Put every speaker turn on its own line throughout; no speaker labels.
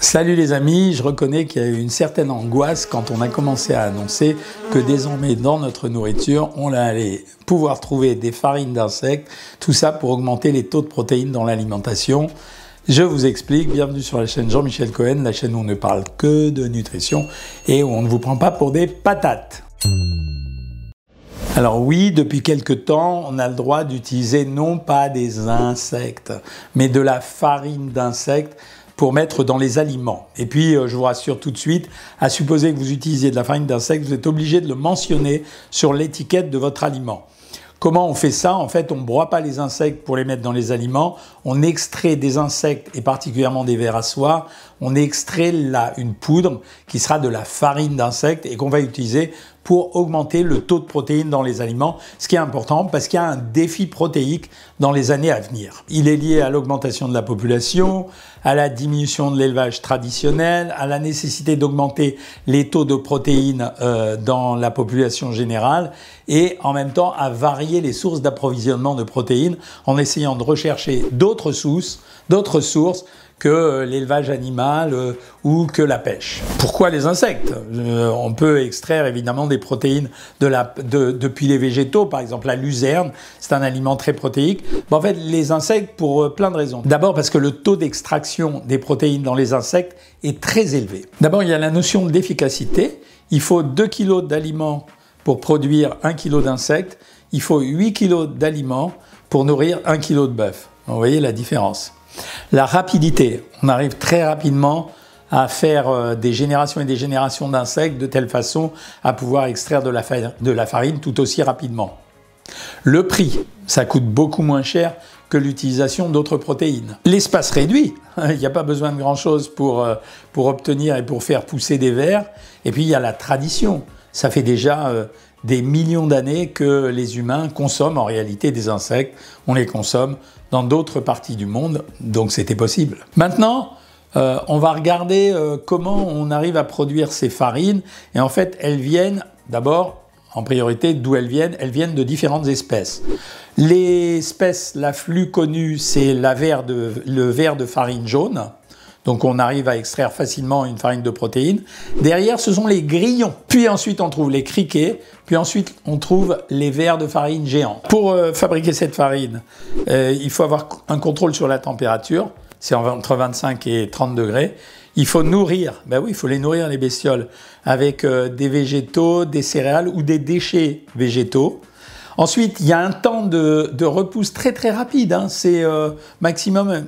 Salut les amis, je reconnais qu'il y a eu une certaine angoisse quand on a commencé à annoncer que désormais dans notre nourriture, on allait pouvoir trouver des farines d'insectes, tout ça pour augmenter les taux de protéines dans l'alimentation. Je vous explique, bienvenue sur la chaîne Jean-Michel Cohen, la chaîne où on ne parle que de nutrition et où on ne vous prend pas pour des patates. Alors oui, depuis quelque temps, on a le droit d'utiliser non pas des insectes, mais de la farine d'insectes pour mettre dans les aliments. Et puis, je vous rassure tout de suite, à supposer que vous utilisiez de la farine d'insectes, vous êtes obligé de le mentionner sur l'étiquette de votre aliment. Comment on fait ça? En fait, on ne broie pas les insectes pour les mettre dans les aliments. On extrait des insectes, et particulièrement des vers à soie. On extrait là une poudre qui sera de la farine d'insectes et qu'on va utiliser pour augmenter le taux de protéines dans les aliments, ce qui est important parce qu'il y a un défi protéique dans les années à venir. Il est lié à l'augmentation de la population, à la diminution de l'élevage traditionnel, à la nécessité d'augmenter les taux de protéines dans la population générale et en même temps à varier les sources d'approvisionnement de protéines en essayant de rechercher d'autres sources que l'élevage animal ou que la pêche. Pourquoi les insectes? On peut extraire évidemment des protéines depuis les végétaux, par exemple la luzerne, c'est un aliment très protéique. En fait, les insectes pour plein de raisons. D'abord parce que le taux d'extraction des protéines dans les insectes est très élevé. D'abord, il y a la notion d'efficacité. Il faut 2 kg d'aliments pour produire 1 kg d'insectes. Il faut 8 kg d'aliments pour nourrir 1 kg de bœuf. Vous voyez la différence. La rapidité, on arrive très rapidement à faire des générations et des générations d'insectes de telle façon à pouvoir extraire de la farine tout aussi rapidement. Le prix, ça coûte beaucoup moins cher que l'utilisation d'autres protéines. L'espace réduit, il n'y a pas besoin de grand-chose pour obtenir et pour faire pousser des vers. Et puis il y a la tradition, ça fait déjà des millions d'années que les humains consomment en réalité des insectes. On les consomme dans d'autres parties du monde, donc c'était possible. Maintenant, on va regarder comment on arrive à produire ces farines. Et en fait, elles viennent d'abord, en priorité, d'où elles viennent de différentes espèces. L'espèce la plus connue, c'est le ver de farine jaune. Donc on arrive à extraire facilement une farine de protéines. Derrière, ce sont les grillons. Puis ensuite, on trouve les criquets. Puis ensuite, on trouve les vers de farine géants. Pour fabriquer cette farine, il faut avoir un contrôle sur la température. C'est entre 25 et 30 degrés. Il faut nourrir, il faut les nourrir les bestioles avec des végétaux, des céréales ou des déchets végétaux. Ensuite, il y a un temps de repousse très très rapide, c'est maximum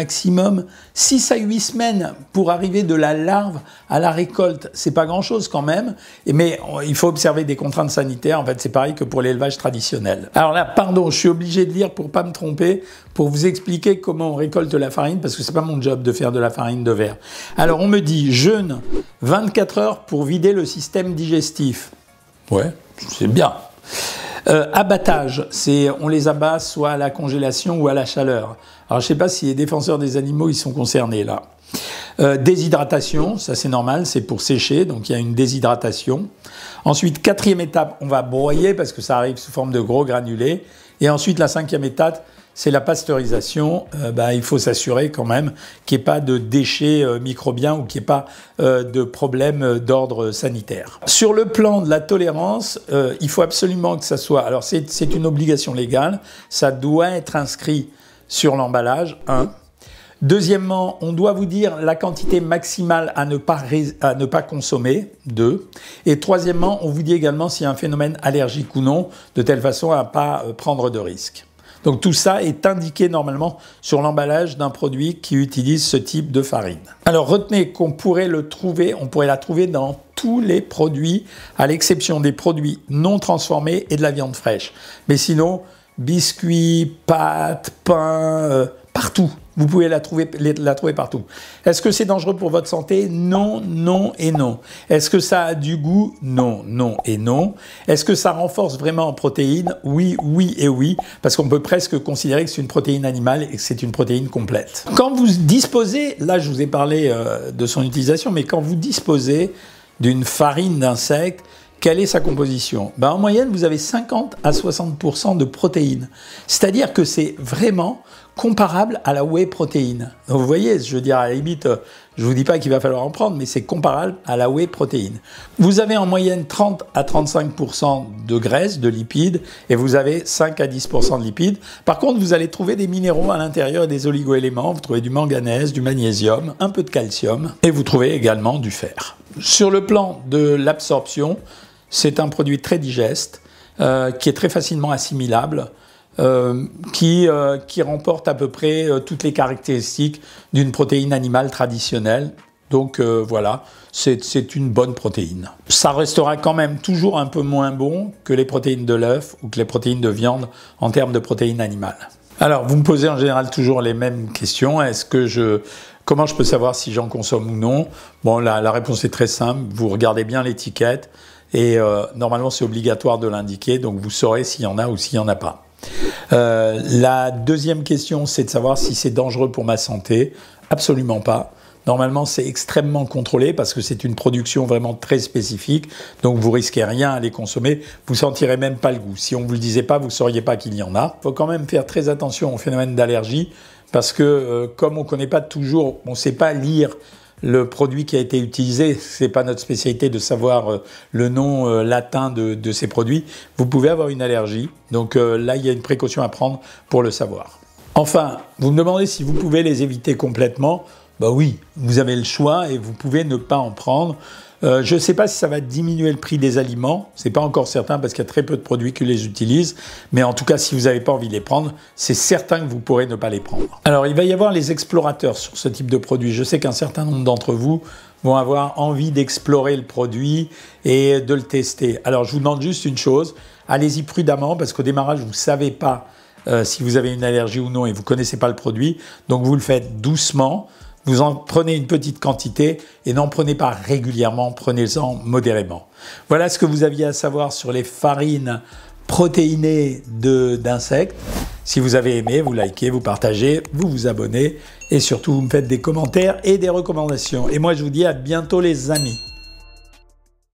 6 à 8 semaines pour arriver de la larve à la récolte. C'est pas grand chose quand même, mais il faut observer des contraintes sanitaires. En fait, c'est pareil que pour l'élevage traditionnel. Alors là, pardon, je suis obligé de lire pour pas me tromper, pour vous expliquer comment on récolte la farine, parce que c'est pas mon job de faire de la farine de verre. Alors on me dit jeûne 24 heures pour vider le système digestif. Ouais, c'est bien. Abattage, on les abat soit à la congélation ou à la chaleur. Alors je ne sais pas si les défenseurs des animaux ils sont concernés là. Déshydratation, ça c'est normal, c'est pour sécher, donc il y a une déshydratation. Ensuite, 4e étape, on va broyer parce que ça arrive sous forme de gros granulés. Et ensuite, la 5e étape, c'est la pasteurisation. Il faut s'assurer quand même qu'il n'y ait pas de déchets microbiens ou qu'il n'y ait pas de problèmes d'ordre sanitaire. Sur le plan de la tolérance, il faut absolument que ça soit... Alors c'est une obligation légale, ça doit être inscrit sur l'emballage, 1. Deuxièmement, on doit vous dire la quantité maximale à ne pas consommer, 2. Et troisièmement, on vous dit également s'il y a un phénomène allergique ou non, de telle façon à ne pas prendre de risques. Donc tout ça est indiqué normalement sur l'emballage d'un produit qui utilise ce type de farine. Alors retenez qu'on pourrait la trouver dans tous les produits, à l'exception des produits non transformés et de la viande fraîche. Mais sinon, biscuits, pâtes, pain, partout. Vous pouvez la trouver partout. Est-ce que c'est dangereux pour votre santé? Non, non et non. Est-ce que ça a du goût? Non, non et non. Est-ce que ça renforce vraiment en protéines? Oui, oui et oui, parce qu'on peut presque considérer que c'est une protéine animale et que c'est une protéine complète. Quand vous disposez, là je vous ai parlé de son utilisation, mais quand vous disposez d'une farine d'insectes, quelle est sa composition? En moyenne, vous avez 50 à 60% de protéines. C'est-à-dire que c'est vraiment comparable à la whey protéine. Donc vous voyez, je veux dire, à la limite, je ne vous dis pas qu'il va falloir en prendre, mais c'est comparable à la whey protéine. Vous avez en moyenne 30 à 35% de graisse, de lipides, et vous avez 5 à 10% de lipides. Par contre, vous allez trouver des minéraux à l'intérieur et des oligoéléments. Vous trouvez du manganèse, du magnésium, un peu de calcium, et vous trouvez également du fer. Sur le plan de l'absorption, c'est un produit très digeste, qui est très facilement assimilable, qui remporte à peu près toutes les caractéristiques d'une protéine animale traditionnelle. Donc voilà, c'est une bonne protéine. Ça restera quand même toujours un peu moins bon que les protéines de l'œuf ou que les protéines de viande en termes de protéines animales. Alors, vous me posez en général toujours les mêmes questions. Comment je peux savoir si j'en consomme ou non? Bon, la réponse est très simple. Vous regardez bien l'étiquette et normalement, c'est obligatoire de l'indiquer. Donc, vous saurez s'il y en a ou s'il n'y en a pas. La deuxième question, c'est de savoir si c'est dangereux pour ma santé. Absolument pas. Normalement, c'est extrêmement contrôlé parce que c'est une production vraiment très spécifique. Donc, vous risquez rien à les consommer. Vous sentirez même pas le goût. Si on vous le disait pas, vous sauriez pas qu'il y en a. Il faut quand même faire très attention au phénomène d'allergie parce que comme on connaît pas toujours, on sait pas lire le produit qui a été utilisé, c'est pas notre spécialité de savoir le nom latin de ces produits. Vous pouvez avoir une allergie, donc là il y a une précaution à prendre pour le savoir. Enfin, vous me demandez si vous pouvez les éviter complètement. Ben oui, vous avez le choix et vous pouvez ne pas en prendre. Je ne sais pas si ça va diminuer le prix des aliments, c'est pas encore certain parce qu'il y a très peu de produits qui les utilisent, mais en tout cas si vous n'avez pas envie de les prendre, c'est certain que vous pourrez ne pas les prendre. Alors il va y avoir les explorateurs sur ce type de produit. Je sais qu'un certain nombre d'entre vous vont avoir envie d'explorer le produit et de le tester. Alors je vous demande juste une chose, allez-y prudemment parce qu'au démarrage vous ne savez pas si vous avez une allergie ou non et vous ne connaissez pas le produit, donc vous le faites doucement. Vous en prenez une petite quantité et n'en prenez pas régulièrement, prenez-en modérément. Voilà ce que vous aviez à savoir sur les farines protéinées d'insectes. Si vous avez aimé, vous likez, vous partagez, vous vous abonnez et surtout vous me faites des commentaires et des recommandations. Et moi je vous dis à bientôt les amis.